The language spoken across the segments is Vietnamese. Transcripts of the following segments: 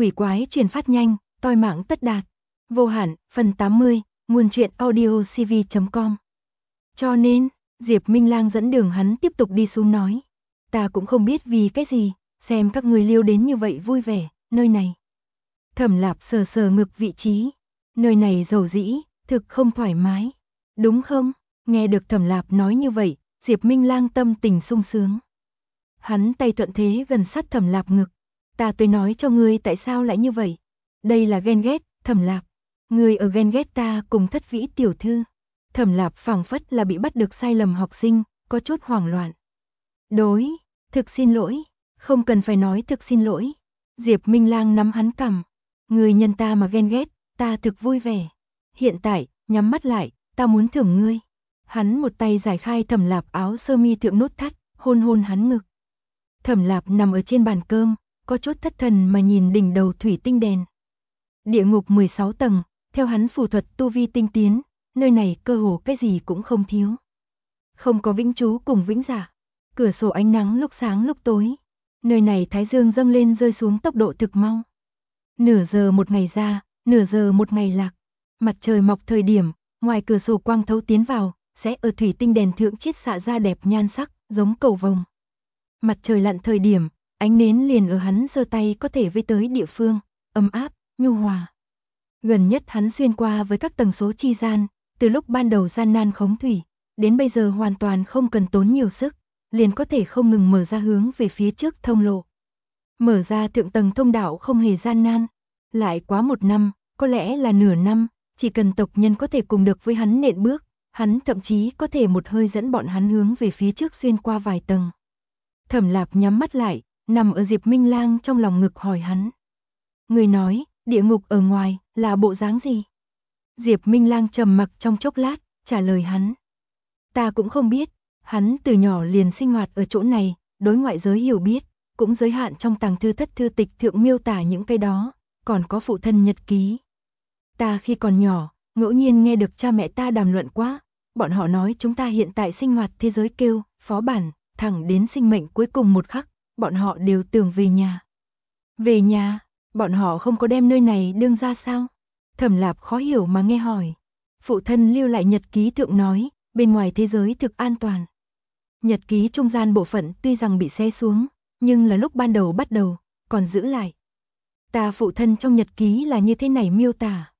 quỷ quái truyền phát nhanh, toi mạng tất đạt. Vô hạn, phần 80, nguồn truyện audio cv.com. Cho nên, Diệp Minh Lang dẫn đường hắn tiếp tục đi xuống nói. Ta cũng không biết vì cái gì, xem các người liêu đến như vậy vui vẻ, nơi này. Thẩm Lạp sờ sờ ngực vị trí. Nơi này dầu dĩ, thực không thoải mái. Đúng không? Nghe được Thẩm Lạp nói như vậy, Diệp Minh Lang tâm tình sung sướng. Hắn tay thuận thế gần sát Thẩm Lạp ngực. Ta tới nói cho ngươi tại sao lại như vậy. Đây là ghen ghét, Thẩm Lạp. Ngươi ở ghen ghét ta cùng Thất Vĩ tiểu thư. Thẩm Lạp phảng phất là bị bắt được sai lầm học sinh, có chút hoảng loạn. Thực xin lỗi, không cần phải nói thực xin lỗi. Diệp Minh Lang nắm hắn cằm. Ngươi nhân ta mà ghen ghét, ta thực vui vẻ. Hiện tại, nhắm mắt lại, ta muốn thưởng ngươi. Hắn một tay giải khai Thẩm Lạp áo sơ mi thượng nút thắt, hôn hôn hắn ngực. Thẩm Lạp nằm ở trên bàn cơm, có chút thất thần mà nhìn đỉnh đầu thủy tinh đèn. Địa ngục 16 tầng, theo hắn phù thuật tu vi tinh tiến, nơi này cơ hồ cái gì cũng không thiếu. Không có vĩnh trú cùng vĩnh giả. Cửa sổ ánh nắng lúc sáng lúc tối. Nơi này thái dương dâng lên rơi xuống tốc độ thực mau. Nửa giờ một ngày ra, nửa giờ một ngày lạc. Mặt trời mọc thời điểm, ngoài cửa sổ quang thấu tiến vào, sẽ ở thủy tinh đèn thượng chiết xạ ra đẹp nhan sắc, giống cầu vồng. Mặt trời lặn thời điểm, ánh nến liền ở hắn giơ tay có thể với tới địa phương, ấm áp, nhu hòa. Gần nhất hắn xuyên qua với các tầng số chi gian, từ lúc ban đầu gian nan khống thủy, đến bây giờ hoàn toàn không cần tốn nhiều sức, liền có thể không ngừng mở ra hướng về phía trước thông lộ. Mở ra thượng tầng thông đạo không hề gian nan, lại quá một năm, có lẽ là nửa năm, chỉ cần tộc nhân có thể cùng được với hắn nện bước, hắn thậm chí có thể một hơi dẫn bọn hắn hướng về phía trước xuyên qua vài tầng. Thẩm Lạp nhắm mắt lại, nằm ở Diệp Minh Lang trong lòng ngực hỏi hắn. Người nói, địa ngục ở ngoài, là bộ dáng gì? Diệp Minh Lang trầm mặc trong chốc lát, trả lời hắn. Ta cũng không biết, hắn từ nhỏ liền sinh hoạt ở chỗ này, đối ngoại giới hiểu biết, cũng giới hạn trong tàng thư thất thư tịch thượng miêu tả những cái đó, còn có phụ thân nhật ký. Ta khi còn nhỏ, ngẫu nhiên nghe được cha mẹ ta đàm luận quá, bọn họ nói chúng ta hiện tại sinh hoạt thế giới kêu, phó bản, thẳng đến sinh mệnh cuối cùng một khắc, bọn họ đều tưởng về nhà. Về nhà, bọn họ không có đem nơi này đương ra sao? Thẩm Lạp khó hiểu mà nghe hỏi. Phụ thân lưu lại nhật ký thượng nói, bên ngoài thế giới thực an toàn. Nhật ký trung gian bộ phận tuy rằng bị xé xuống, nhưng là lúc ban đầu bắt đầu, còn giữ lại. Ta phụ thân trong nhật ký là như thế này miêu tả.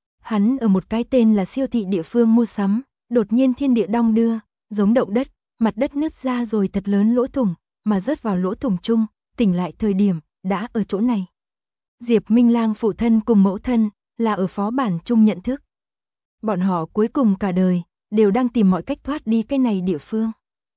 Hắn ở một cái tên là siêu thị địa phương mua sắm, đột nhiên thiên địa đong đưa, giống động đất, mặt đất nứt ra rồi thật lớn lỗ thủng, mà rớt vào lỗ thủng chung, tỉnh lại thời điểm, đã ở chỗ này. Diệp Minh Lang phụ thân cùng mẫu thân, là ở phó bản chung nhận thức. Bọn họ cuối cùng cả đời, đều đang tìm mọi cách thoát đi cái này địa phương.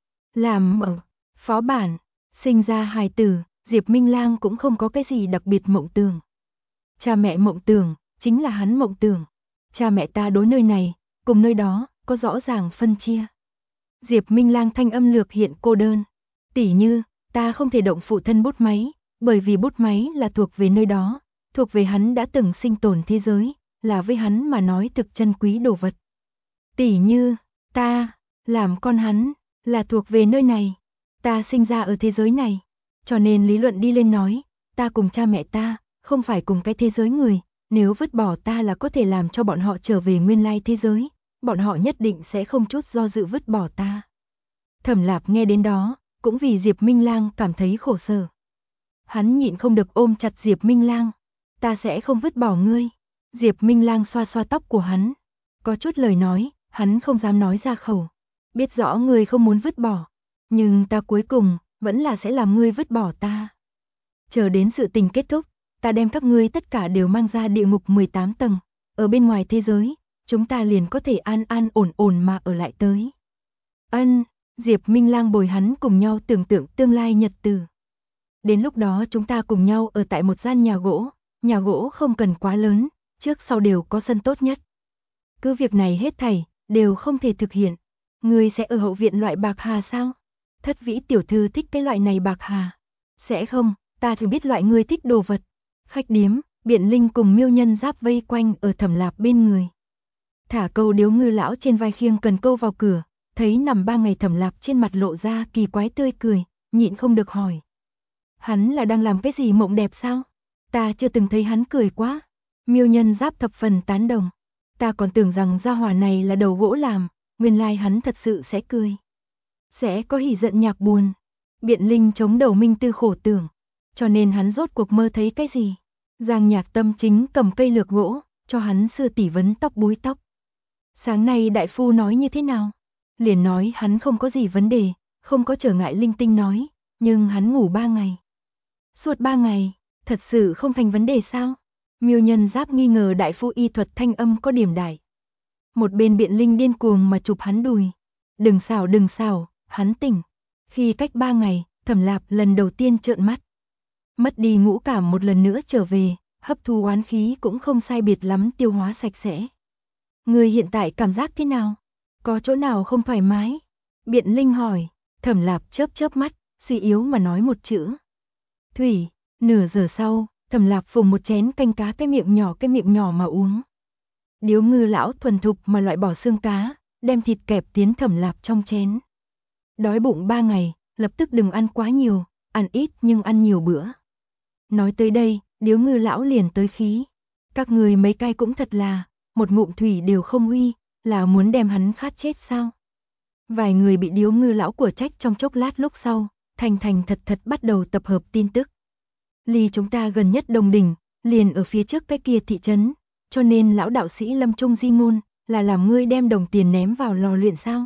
Làm ở phó bản, sinh ra hài tử, Diệp Minh Lang cũng không có cái gì đặc biệt mộng tưởng. Cha mẹ mộng tưởng, chính là hắn mộng tưởng. Cha mẹ ta đối nơi này, cùng nơi đó, có rõ ràng phân chia. Diệp Minh Lang thanh âm lược hiện cô đơn. Tỉ như, ta không thể động phụ thân bút máy, bởi vì bút máy là thuộc về nơi đó, thuộc về hắn đã từng sinh tồn thế giới, là với hắn mà nói thực chân quý đồ vật. Tỉ như, ta, làm con hắn, là thuộc về nơi này, ta sinh ra ở thế giới này, cho nên lý luận đi lên nói, ta cùng cha mẹ ta, không phải cùng cái thế giới người, nếu vứt bỏ ta là có thể làm cho bọn họ trở về nguyên lai thế giới, bọn họ nhất định sẽ không chút do dự vứt bỏ ta. Thẩm Lạp nghe đến đó, cũng vì Diệp Minh Lang cảm thấy khổ sở. Hắn nhịn không được ôm chặt Diệp Minh Lang. Ta sẽ không vứt bỏ ngươi. Diệp Minh Lang xoa xoa tóc của hắn. Có chút lời nói, hắn không dám nói ra khẩu. Biết rõ ngươi không muốn vứt bỏ. Nhưng ta cuối cùng, vẫn là sẽ làm ngươi vứt bỏ ta. Chờ đến sự tình kết thúc, ta đem các ngươi tất cả đều mang ra địa ngục 18 tầng. Ở bên ngoài thế giới, chúng ta liền có thể an an ổn ổn mà ở lại tới. Ân, Diệp Minh Lang bồi hắn cùng nhau tưởng tượng tương lai nhật tử. Đến lúc đó chúng ta cùng nhau ở tại một gian nhà gỗ không cần quá lớn, trước sau đều có sân tốt nhất. Cứ việc này hết thảy, đều không thể thực hiện. Ngươi sẽ ở hậu viện loại bạc hà sao? Thất Vĩ tiểu thư thích cái loại này bạc hà. Sẽ không, ta thì biết loại ngươi thích đồ vật. Khách điếm, Biện Linh cùng Miêu Nhân Giáp vây quanh ở Thẩm Lạp bên người. Thả câu điếu ngư lão trên vai khiêng cần câu vào cửa, thấy nằm 3 ngày Thẩm Lạp trên mặt lộ ra kỳ quái tươi cười, nhịn không được hỏi. Hắn là đang làm cái gì mộng đẹp sao? Ta chưa từng thấy hắn cười quá. Miêu Nhân Giáp thập phần tán đồng. Ta còn tưởng rằng gia hỏa này là đầu gỗ làm, nguyên lai hắn thật sự sẽ cười. Sẽ có hỉ giận nhạc buồn. Biện Linh chống đầu minh tư khổ tưởng. Cho nên hắn rốt cuộc mơ thấy cái gì? Giang Nhạc Tâm chính cầm cây lược gỗ, cho hắn xưa tỉ vấn tóc búi tóc. Sáng nay đại phu nói như thế nào? Liền nói hắn không có gì vấn đề, không có trở ngại linh tinh nói, nhưng hắn ngủ 3 ngày. Suốt 3 ngày, thật sự không thành vấn đề sao? Miêu Nhân Giáp nghi ngờ đại phu y thuật thanh âm có điểm đại. Một bên Biện Linh điên cuồng mà chụp hắn đùi. Đừng xảo, hắn tỉnh. Khi cách 3 ngày, Thẩm Lạp lần đầu tiên trợn mắt. Mất đi ngũ cảm một lần nữa trở về, hấp thu oán khí cũng không sai biệt lắm tiêu hóa sạch sẽ. Người hiện tại cảm giác thế nào? Có chỗ nào không thoải mái? Biện Linh hỏi. Thẩm Lạp chớp mắt, suy yếu mà nói một chữ. Thủy. Nửa giờ sau, Thẩm Lạp phùng một chén canh cá cái miệng nhỏ mà uống. Điếu Ngư lão thuần thục mà loại bỏ xương cá, đem thịt kẹp tiến Thẩm Lạp trong chén. Đói bụng 3 ngày, lập tức đừng ăn quá nhiều, ăn ít nhưng ăn nhiều bữa. Nói tới đây, Điếu Ngư lão liền tới khí. Các người mấy cai cũng thật là, một ngụm thủy đều không uy, là muốn đem hắn khát chết sao? Vài người bị Điếu Ngư lão của trách trong chốc lát lúc sau, thành thật bắt đầu tập hợp tin tức. Ly chúng ta gần nhất Đồng Đỉnh, liền ở phía trước cái kia thị trấn, cho nên lão đạo sĩ Lâm Trung di ngôn, là làm ngươi đem đồng tiền ném vào lò luyện sao?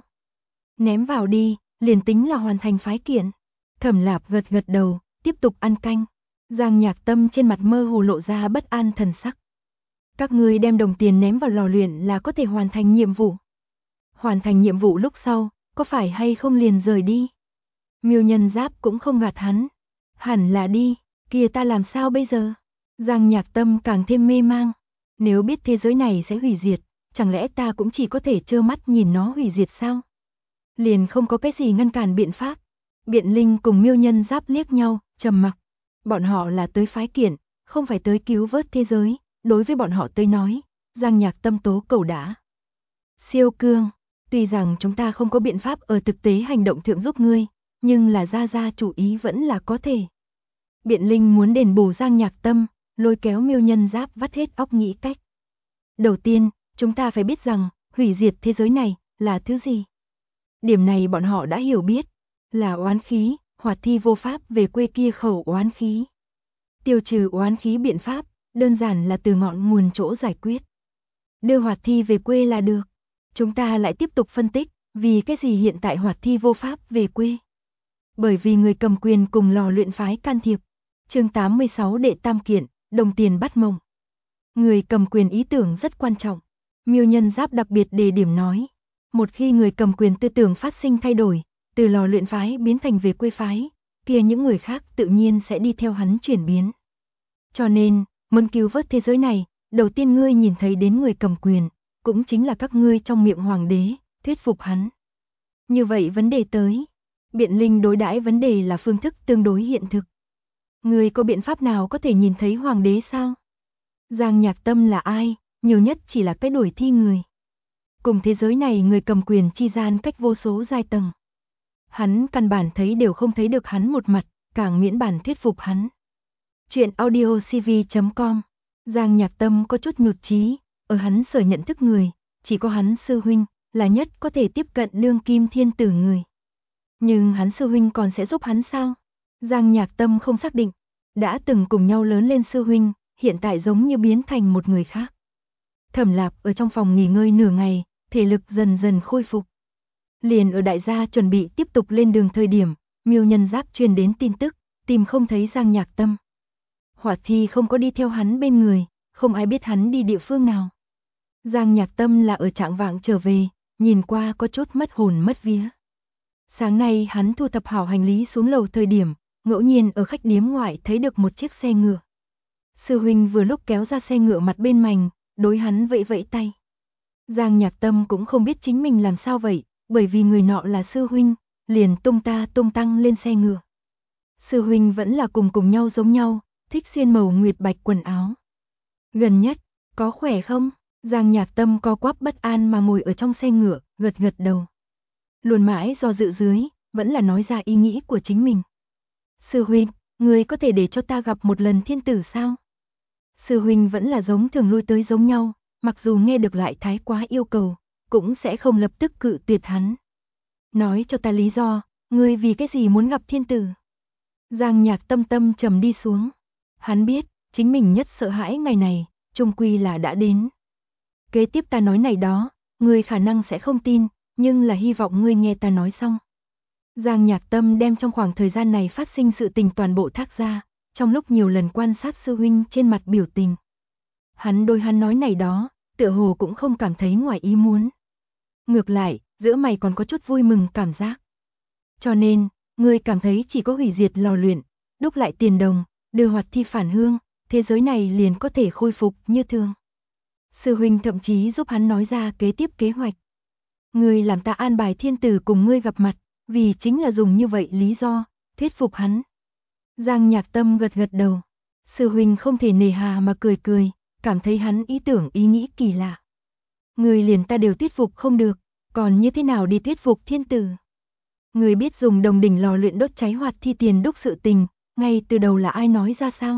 Ném vào đi, liền tính là hoàn thành phái kiện. Thẩm Lạp gật đầu, tiếp tục ăn canh. Giang Nhạc Tâm trên mặt mơ hồ lộ ra bất an thần sắc. Các ngươi đem đồng tiền ném vào lò luyện là có thể hoàn thành nhiệm vụ. Hoàn thành nhiệm vụ lúc sau, có phải hay không liền rời đi? Miêu Nhân Giáp cũng không gạt hắn. Hẳn là đi, kia ta làm sao bây giờ? Giang Nhạc Tâm càng thêm mê mang. Nếu biết thế giới này sẽ hủy diệt, chẳng lẽ ta cũng chỉ có thể trơ mắt nhìn nó hủy diệt sao? Liền không có cái gì ngăn cản biện pháp. Biện Linh cùng Miêu Nhân Giáp liếc nhau, trầm mặc. Bọn họ là tới phái kiện, không phải tới cứu vớt thế giới. Đối với bọn họ tới nói, Giang Nhạc Tâm tố cầu đã. Siêu cương, tuy rằng chúng ta không có biện pháp ở thực tế hành động thượng giúp ngươi, nhưng là ra chủ ý vẫn là có thể. Biện Linh muốn đền bù Giang Nhạc Tâm, lôi kéo Miêu Nhân Giáp vắt hết óc nghĩ cách. Đầu tiên, chúng ta phải biết rằng, hủy diệt thế giới này là thứ gì? Điểm này bọn họ đã hiểu biết, là oán khí, Hoạt Thi vô pháp về quê kia khẩu oán khí. Tiêu trừ oán khí biện pháp, đơn giản là từ ngọn nguồn chỗ giải quyết. Đưa Hoạt Thi về quê là được. Chúng ta lại tiếp tục phân tích, vì cái gì hiện tại Hoạt Thi vô pháp về quê? Bởi vì người cầm quyền cùng lò luyện phái can thiệp. Chương 86 đệ tam kiện, đồng tiền bắt mộng. Người cầm quyền ý tưởng rất quan trọng. Miêu Nhân Giáp đặc biệt đề điểm nói. Một khi người cầm quyền tư tưởng phát sinh thay đổi, từ lò luyện phái biến thành về quê phái, kia những người khác tự nhiên sẽ đi theo hắn chuyển biến. Cho nên, muốn cứu vớt thế giới này, đầu tiên ngươi nhìn thấy đến người cầm quyền, cũng chính là các ngươi trong miệng hoàng đế, thuyết phục hắn. Như vậy vấn đề tới. Biện Linh đối đãi vấn đề là phương thức tương đối hiện thực. Ngươi có biện pháp nào có thể nhìn thấy hoàng đế sao? Giang Nhạc Tâm là ai? Nhiều nhất chỉ là cái đuổi thi người. Cùng thế giới này người cầm quyền chi gian cách vô số giai tầng. Hắn căn bản thấy đều không thấy được hắn một mặt, càng miễn bản thuyết phục hắn. Chuyện audiocv.com. Giang Nhạc Tâm có chút nhụt chí, ở hắn sở nhận thức người, chỉ có hắn sư huynh là nhất có thể tiếp cận đương kim thiên tử người. Nhưng hắn sư huynh còn sẽ giúp hắn sao? Giang Nhạc Tâm không xác định, đã từng cùng nhau lớn lên sư huynh, hiện tại giống như biến thành một người khác. Thẩm Lạp ở trong phòng nghỉ ngơi nửa ngày, thể lực dần dần khôi phục. Liền ở đại gia chuẩn bị tiếp tục lên đường thời điểm, Miêu Nhân Giáp truyền đến tin tức, tìm không thấy Giang Nhạc Tâm. Hoạt Thi không có đi theo hắn bên người, không ai biết hắn đi địa phương nào. Giang Nhạc Tâm là ở trạng vạng trở về, nhìn qua có chút mất hồn mất vía. Sáng nay hắn thu thập hảo hành lý xuống lầu thời điểm, ngẫu nhiên ở khách điếm ngoại thấy được một chiếc xe ngựa. Sư huynh vừa lúc kéo ra xe ngựa mặt bên mành, đối hắn vẫy vẫy tay. Giang Nhạc Tâm cũng không biết chính mình làm sao vậy, bởi vì người nọ là sư huynh, liền tung ta tung tăng lên xe ngựa. Sư huynh vẫn là cùng nhau giống nhau, thích xuyên màu nguyệt bạch quần áo. Gần nhất, có khỏe không? Giang Nhạc Tâm co quắp bất an mà ngồi ở trong xe ngựa, gật đầu. Luôn mãi do dự dưới, vẫn là nói ra ý nghĩ của chính mình. Sư huynh, người có thể để cho ta gặp một lần thiên tử sao? Sư huynh vẫn là giống thường lui tới giống nhau, mặc dù nghe được lại thái quá yêu cầu, cũng sẽ không lập tức cự tuyệt hắn. Nói cho ta lý do, ngươi vì cái gì muốn gặp thiên tử? Giang Nhạc Tâm tâm trầm đi xuống. Hắn biết, chính mình nhất sợ hãi ngày này, chung quy là đã đến. Kế tiếp ta nói này đó, ngươi khả năng sẽ không tin, nhưng là hy vọng ngươi nghe ta nói xong. Giang Nhạc Tâm đem trong khoảng thời gian này phát sinh sự tình toàn bộ thác ra, trong lúc nhiều lần quan sát sư huynh trên mặt biểu tình. Hắn đôi hắn nói này đó, tựa hồ cũng không cảm thấy ngoài ý muốn. Ngược lại, giữa mày còn có chút vui mừng cảm giác. Cho nên, ngươi cảm thấy chỉ có hủy diệt lò luyện, đúc lại tiền đồng, đưa hoạt thi phản hương, thế giới này liền có thể khôi phục như thường. Sư huynh thậm chí giúp hắn nói ra kế tiếp kế hoạch. Ngươi làm ta an bài thiên tử cùng ngươi gặp mặt, vì chính là dùng như vậy lý do, thuyết phục hắn. Giang Nhạc Tâm gật gật đầu. Sư huynh không thể nề hà mà cười cười, cảm thấy hắn ý tưởng ý nghĩ kỳ lạ. Người liền ta đều thuyết phục không được, còn như thế nào đi thuyết phục thiên tử? Người biết dùng đồng đỉnh lò luyện đốt cháy hoạt thi tiền đúc sự tình, ngay từ đầu là ai nói ra sao?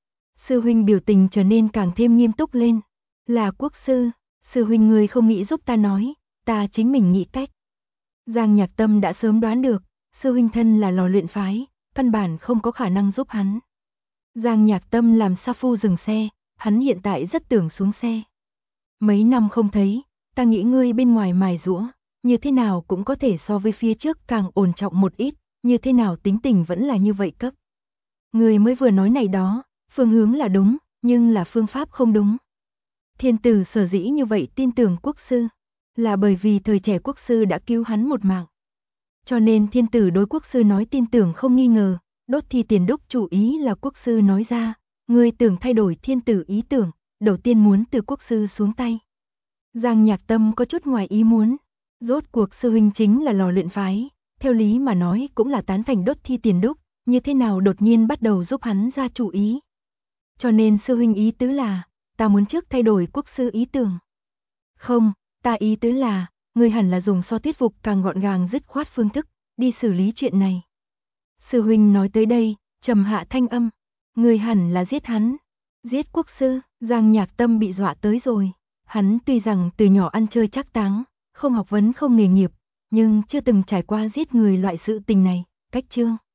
Sư huynh biểu tình trở nên càng thêm nghiêm túc lên. Là quốc sư, sư huynh người không nghĩ giúp ta nói, ta chính mình nghĩ cách. Giang Nhạc Tâm đã sớm đoán được, sư huynh thân là lò luyện phái, căn bản không có khả năng giúp hắn. Giang Nhạc Tâm làm sa phu dừng xe, hắn hiện tại rất tưởng xuống xe. Mấy năm không thấy, ta nghĩ ngươi bên ngoài mài giũa, như thế nào cũng có thể so với phía trước càng ổn trọng một ít, như thế nào tính tình vẫn là như vậy cấp. Ngươi mới vừa nói này đó, phương hướng là đúng, nhưng là phương pháp không đúng. Thiên tử sở dĩ như vậy tin tưởng quốc sư, là bởi vì thời trẻ quốc sư đã cứu hắn một mạng. Cho nên thiên tử đối quốc sư nói tin tưởng không nghi ngờ, đốt thi tiền đúc chủ ý là quốc sư nói ra, ngươi tưởng thay đổi thiên tử ý tưởng, đầu tiên muốn từ quốc sư xuống tay. Giang Nhạc Tâm có chút ngoài ý muốn, rốt cuộc sư huynh chính là lò luyện phái, theo lý mà nói cũng là tán thành đốt thi tiền đúc, như thế nào đột nhiên bắt đầu giúp hắn ra chủ ý. Cho nên sư huynh ý tứ là, ta muốn trước thay đổi quốc sư ý tưởng. Không, ta ý tứ là, ngươi hẳn là dùng so thuyết phục càng gọn gàng dứt khoát phương thức, đi xử lý chuyện này. Sư huynh nói tới đây, trầm hạ thanh âm, ngươi hẳn là giết hắn. Giết quốc sư, Giang Nhạc Tâm bị dọa tới rồi. Hắn tuy rằng từ nhỏ ăn chơi trác táng, không học vấn không nghề nghiệp, nhưng chưa từng trải qua giết người loại sự tình này, cách chương.